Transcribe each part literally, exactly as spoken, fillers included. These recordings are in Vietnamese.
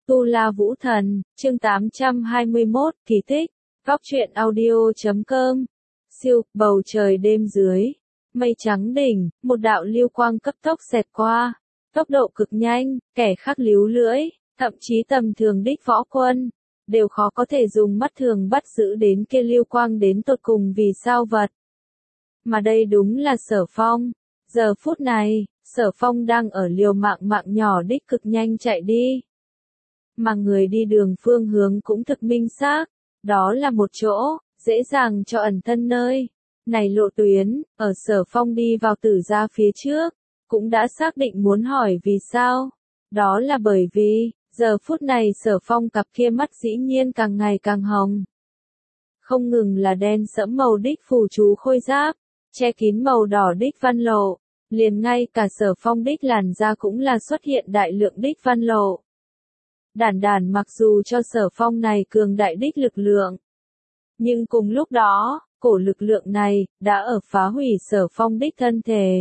Tu La Vũ Thần, chương tám trăm hai mươi mốt, kỳ tích, góc truyện audio chấm com. Siêu, bầu trời đêm dưới, mây trắng đỉnh, một đạo lưu quang cấp tốc xẹt qua, tốc độ cực nhanh, kẻ khác líu lưỡi, thậm chí tầm thường đích võ quân, đều khó có thể dùng mắt thường bắt giữ đến kia lưu quang đến tột cùng vì sao vật. Mà đây đúng là Sở Phong. Giờ phút này, Sở Phong đang ở liều mạng mạng nhỏ đích cực nhanh chạy đi. Mà người đi đường phương hướng cũng thực minh xác, đó là một chỗ, dễ dàng cho ẩn thân nơi. Này lộ tuyến, ở Sở Phong đi vào Tử gia phía trước, cũng đã xác định muốn hỏi vì sao. Đó là bởi vì, giờ phút này Sở Phong cặp kia mắt dĩ nhiên càng ngày càng hồng. Không ngừng là đen sẫm màu đích phù chú khôi giáp, che kín màu đỏ đích văn lộ, liền ngay cả Sở Phong đích làn da cũng là xuất hiện đại lượng đích văn lộ. Đản đản mặc dù cho Sở Phong này cường đại đích lực lượng, nhưng cùng lúc đó, cổ lực lượng này, đã ở phá hủy Sở Phong đích thân thể.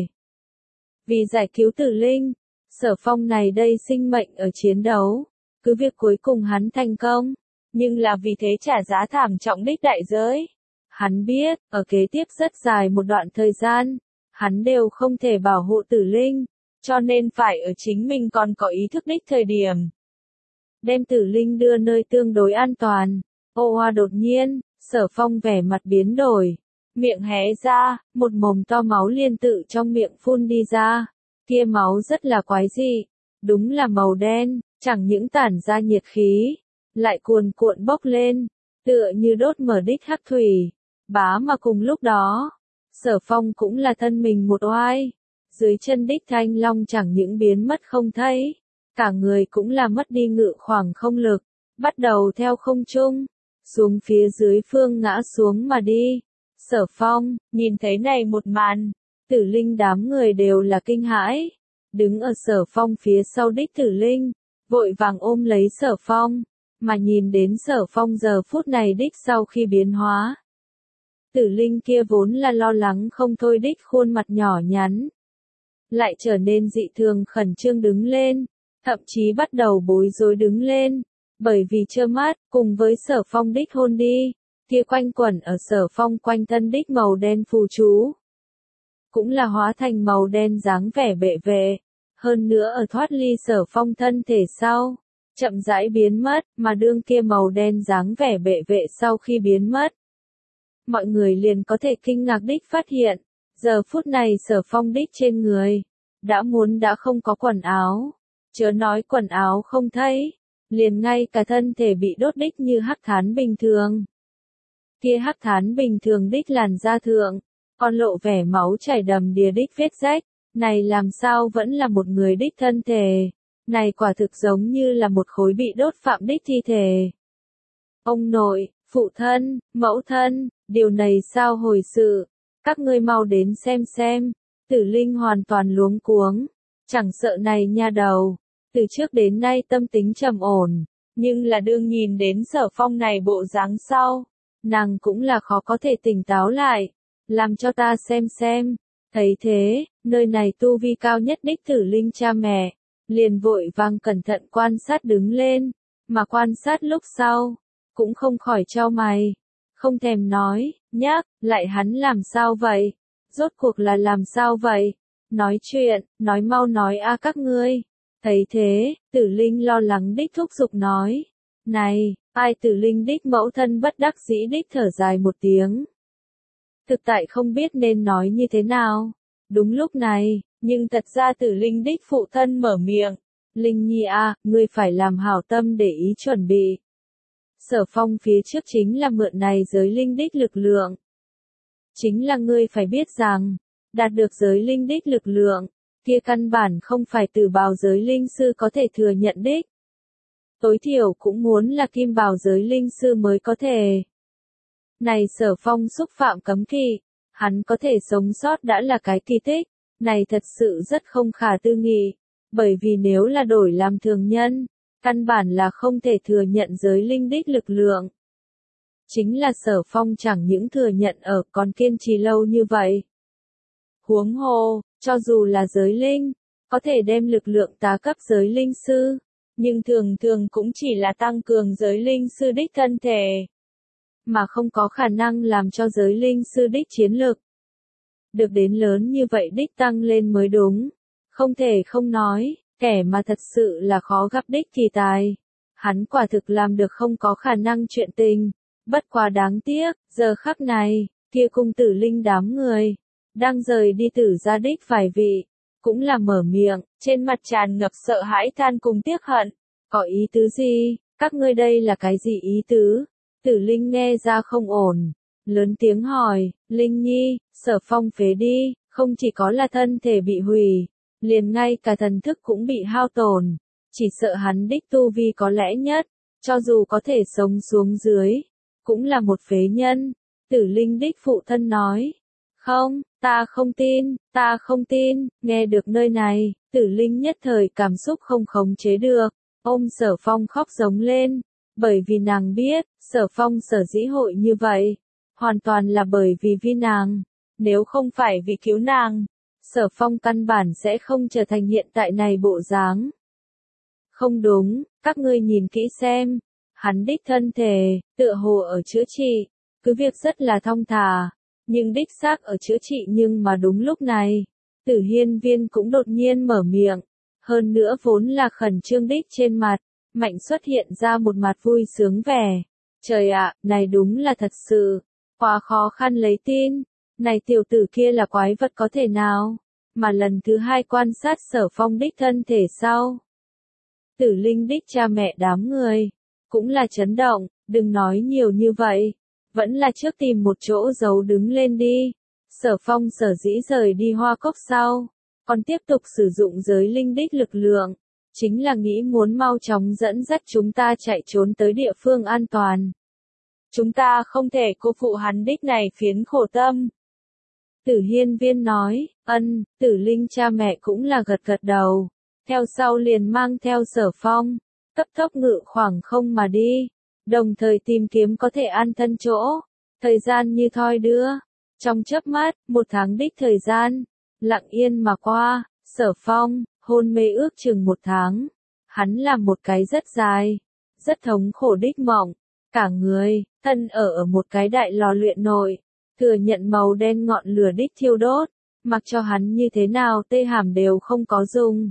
Vì giải cứu Tử Linh, Sở Phong này đây sinh mệnh ở chiến đấu, cứ việc cuối cùng hắn thành công, nhưng là vì thế trả giá thảm trọng đích đại giới. Hắn biết, ở kế tiếp rất dài một đoạn thời gian, hắn đều không thể bảo hộ Tử Linh, cho nên phải ở chính mình còn có ý thức đích thời điểm. Đem Tử Linh đưa nơi tương đối an toàn. Ô hoa đột nhiên, Sở Phong vẻ mặt biến đổi. Miệng hé ra, một mồm to máu liên tự trong miệng phun đi ra. Kia máu rất là quái dị. Đúng là màu đen, chẳng những tản ra nhiệt khí, lại cuồn cuộn bốc lên, tựa như đốt mở đích hắc thủy. Bá mà cùng lúc đó, Sở Phong cũng là thân mình một oai. Dưới chân đích thanh long chẳng những biến mất không thấy, cả người cũng là mất đi ngự khoảng không lực, bắt đầu theo không trung, xuống phía dưới phương ngã xuống mà đi. Sở Phong, nhìn thấy này một màn, Tử Linh đám người đều là kinh hãi. Đứng ở Sở Phong phía sau đích Tử Linh, vội vàng ôm lấy Sở Phong, mà nhìn đến Sở Phong giờ phút này đích sau khi biến hóa. Tử Linh kia vốn là lo lắng không thôi đích khuôn mặt nhỏ nhắn, lại trở nên dị thường khẩn trương đứng lên, thậm chí bắt đầu bối rối đứng lên, bởi vì trơ mắt, cùng với Sở Phong đích hôn đi, kia quanh quẩn ở Sở Phong quanh thân đích màu đen phù chú, cũng là hóa thành màu đen dáng vẻ bệ vệ, hơn nữa ở thoát ly Sở Phong thân thể sau, chậm rãi biến mất, mà đương kia màu đen dáng vẻ bệ vệ sau khi biến mất. Mọi người liền có thể kinh ngạc đích phát hiện, giờ phút này Sở Phong đích trên người, đã muốn đã không có quần áo, chớ nói quần áo không thấy, liền ngay cả thân thể bị đốt đích như hắc thán bình thường. Kia hắc thán bình thường đích làn da thượng, còn lộ vẻ máu chảy đầm đìa đích vết rách, này làm sao vẫn là một người đích thân thể, này quả thực giống như là một khối bị đốt phạm đích thi thể. Ông nội, phụ thân, mẫu thân, điều này sao hồi sự, các ngươi mau đến xem xem. Tử Linh hoàn toàn luống cuống, chẳng sợ này nha đầu, từ trước đến nay tâm tính trầm ổn, nhưng là đương nhìn đến Sở Phong này bộ dáng sau, nàng cũng là khó có thể tỉnh táo lại, làm cho ta xem xem. Thấy thế, nơi này tu vi cao nhất đích Tử Linh cha mẹ, liền vội vàng cẩn thận quan sát đứng lên, mà quan sát lúc sau, cũng không khỏi chau mày, không thèm nói, nhắc, lại hắn làm sao vậy? Rốt cuộc là làm sao vậy? Nói chuyện, nói mau nói a các ngươi. Thấy thế, Tử Linh lo lắng đích thúc giục nói. Này, ai Tử Linh đích mẫu thân bất đắc dĩ đích thở dài một tiếng. Thực tại không biết nên nói như thế nào. Đúng lúc này, nhưng thật ra Tử Linh đích phụ thân mở miệng. Linh Nhi a, ngươi phải làm hảo tâm để ý chuẩn bị. Sở Phong phía trước chính là mượn này giới linh đích lực lượng. Chính là ngươi phải biết rằng, đạt được giới linh đích lực lượng, kia căn bản không phải từ bào giới linh sư có thể thừa nhận đích. Tối thiểu cũng muốn là kim bào giới linh sư mới có thể. Này Sở Phong xúc phạm cấm kỵ, hắn có thể sống sót đã là cái kỳ tích, này thật sự rất không khả tư nghị, bởi vì nếu là đổi làm thường nhân, căn bản là không thể thừa nhận giới linh đích lực lượng. Chính là Sở Phong chẳng những thừa nhận ở còn kiên trì lâu như vậy. Huống hồ, cho dù là giới linh, có thể đem lực lượng tá cấp giới linh sư, nhưng thường thường cũng chỉ là tăng cường giới linh sư đích thân thể, mà không có khả năng làm cho giới linh sư đích chiến lực được đến lớn như vậy đích tăng lên mới đúng. Không thể không nói, kẻ mà thật sự là khó gặp đích kỳ tài. Hắn quả thực làm được không có khả năng chuyện tình. Bất quá đáng tiếc, giờ khắc này, kia cung tử linh đám người, đang rời đi tử gia đích vài vị, cũng là mở miệng, trên mặt tràn ngập sợ hãi than cùng tiếc hận. Có ý tứ gì? Các ngươi đây là cái gì ý tứ? Tử Linh nghe ra không ổn, lớn tiếng hỏi, Linh Nhi, Sở Phong phế đi, không chỉ có là thân thể bị hủy, liền ngay cả thần thức cũng bị hao tổn, chỉ sợ hắn đích tu vi có lẽ nhất, cho dù có thể sống xuống dưới, cũng là một phế nhân. Tử Linh đích phụ thân nói, không, ta không tin, ta không tin. Nghe được nơi này, Tử Linh nhất thời cảm xúc không khống chế được, ôm Sở Phong khóc giống lên, bởi vì nàng biết, Sở Phong sở dĩ hội như vậy, hoàn toàn là bởi vì vì nàng, nếu không phải vì cứu nàng, Sở Phong căn bản sẽ không trở thành hiện tại này bộ dáng. Không đúng, các ngươi nhìn kỹ xem, hắn đích thân thể, tựa hồ ở chữa trị, cứ việc rất là thong thả, nhưng đích xác ở chữa trị. Nhưng mà đúng lúc này, Tử Hiên Viên cũng đột nhiên mở miệng, hơn nữa vốn là khẩn trương đích trên mặt, mạnh xuất hiện ra một mặt vui sướng vẻ. Trời ạ, này đúng là thật sự, quá khó khăn lấy tin, này tiểu tử kia là quái vật có thể nào, mà lần thứ hai quan sát Sở Phong đích thân thể sau. Tử Linh đích cha mẹ đám người, cũng là chấn động, đừng nói nhiều như vậy, vẫn là trước tìm một chỗ giấu đứng lên đi. Sở Phong sở dĩ rời đi Hoa Cốc sau, còn tiếp tục sử dụng giới linh đích lực lượng, chính là nghĩ muốn mau chóng dẫn dắt chúng ta chạy trốn tới địa phương an toàn. Chúng ta không thể cô phụ hắn đích này phiến khổ tâm. Tử Hiên Viên nói, ân, Tử Linh cha mẹ cũng là gật gật đầu, theo sau liền mang theo Sở Phong, cấp tốc ngự khoảng không mà đi, đồng thời tìm kiếm có thể an thân chỗ. Thời gian như thoi đưa, trong chớp mắt, một tháng đích thời gian, lặng yên mà qua. Sở Phong, hôn mê ước chừng một tháng, hắn làm một cái rất dài, rất thống khổ đích mộng, cả người, thân ở ở một cái đại lò luyện nội, thừa nhận màu đen ngọn lửa đích thiêu đốt, mặc cho hắn như thế nào tê hàm đều không có dùng.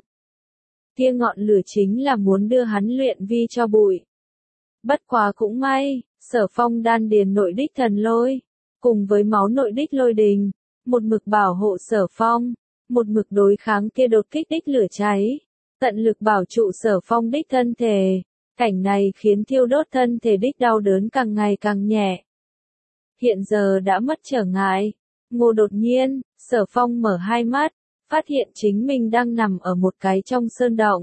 Kia ngọn lửa chính là muốn đưa hắn luyện vi cho bụi. Bất quá cũng may, Sở Phong đan điền nội đích thần lôi, cùng với máu nội đích lôi đình, một mực bảo hộ Sở Phong, một mực đối kháng kia đột kích đích lửa cháy, tận lực bảo trụ Sở Phong đích thân thể. Cảnh này khiến thiêu đốt thân thể đích đau đớn càng ngày càng nhẹ. Hiện giờ đã mất trở ngại. Ngô đột nhiên, Sở Phong mở hai mắt, phát hiện chính mình đang nằm ở một cái trong sơn động.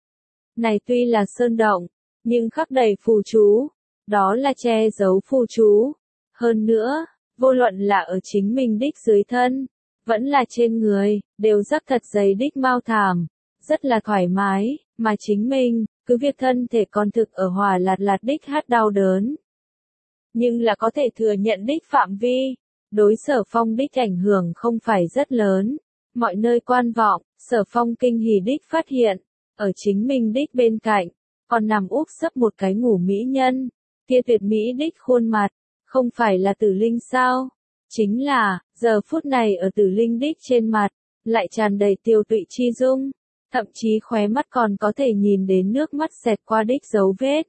Này tuy là sơn động, nhưng khắc đầy phù chú, đó là che giấu phù chú. Hơn nữa, vô luận là ở chính mình đích dưới thân, vẫn là trên người, đều rắc thật dày đích mao thảm, rất là thoải mái, mà chính mình, cứ việc thân thể còn thực ở hòa lạt lạt đích hát đau đớn. Nhưng là có thể thừa nhận đích phạm vi, đối Sở Phong đích ảnh hưởng không phải rất lớn. Mọi nơi quan vọng, Sở Phong kinh hỉ đích phát hiện, ở chính mình đích bên cạnh, còn nằm úp sấp một cái ngủ mỹ nhân, kia tuyệt mỹ đích khuôn mặt, không phải là Tử Linh sao? Chính là, giờ phút này ở Tử Linh đích trên mặt, lại tràn đầy tiêu tụy chi dung, thậm chí khóe mắt còn có thể nhìn đến nước mắt xẹt qua đích dấu vết.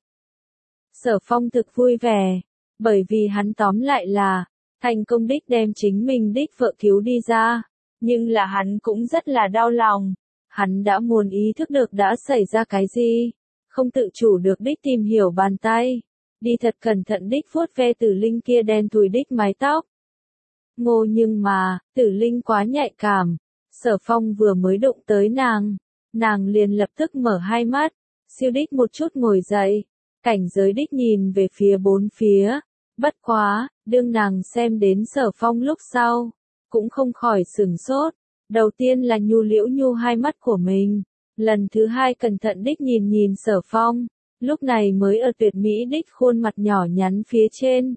Sở Phong thực vui vẻ, bởi vì hắn tóm lại là, thành công đích đem chính mình đích vợ cứu đi ra, nhưng là hắn cũng rất là đau lòng, hắn đã muốn ý thức được đã xảy ra cái gì, không tự chủ được đích tìm hiểu bàn tay, đi thật cẩn thận đích vuốt ve Tử Linh kia đen thui đích mái tóc. Ngô nhưng mà, Tử Linh quá nhạy cảm, Sở Phong vừa mới đụng tới nàng, nàng liền lập tức mở hai mắt, siêu đích một chút ngồi dậy, cảnh giới đích nhìn về phía bốn phía, bất quá, đương nàng xem đến Sở Phong lúc sau, cũng không khỏi sửng sốt, đầu tiên là nhu liễu nhu hai mắt của mình, lần thứ hai cẩn thận đích nhìn nhìn Sở Phong, lúc này mới ở tuyệt mỹ đích khuôn mặt nhỏ nhắn phía trên.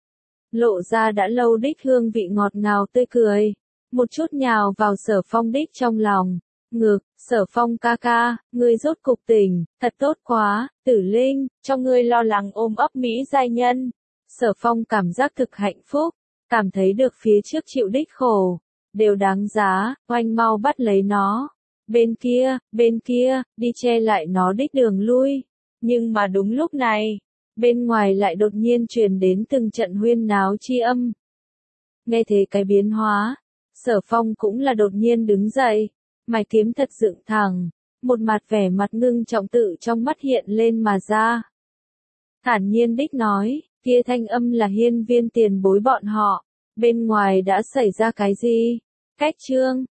Lộ ra đã lâu đích hương vị ngọt ngào tươi cười, một chút nhào vào Sở Phong đích trong lòng, ngực, Sở Phong ca ca, ngươi rốt cục tỉnh, thật tốt quá, Tử Linh, cho ngươi lo lắng ôm ấp Mỹ giai nhân. Sở Phong cảm giác thực hạnh phúc, cảm thấy được phía trước chịu đích khổ, đều đáng giá, oanh mau bắt lấy nó. Bên kia, bên kia, đi che lại nó đích đường lui. Nhưng mà đúng lúc này, bên ngoài lại đột nhiên truyền đến từng trận huyên náo chi âm. Nghe thế cái biến hóa, Sở Phong cũng là đột nhiên đứng dậy, mày kiếm thật dựng thẳng, một mặt vẻ mặt ngưng trọng tự trong mắt hiện lên mà ra. Thản nhiên đích nói, kia thanh âm là hiên viên tiền bối bọn họ, bên ngoài đã xảy ra cái gì? Cách chương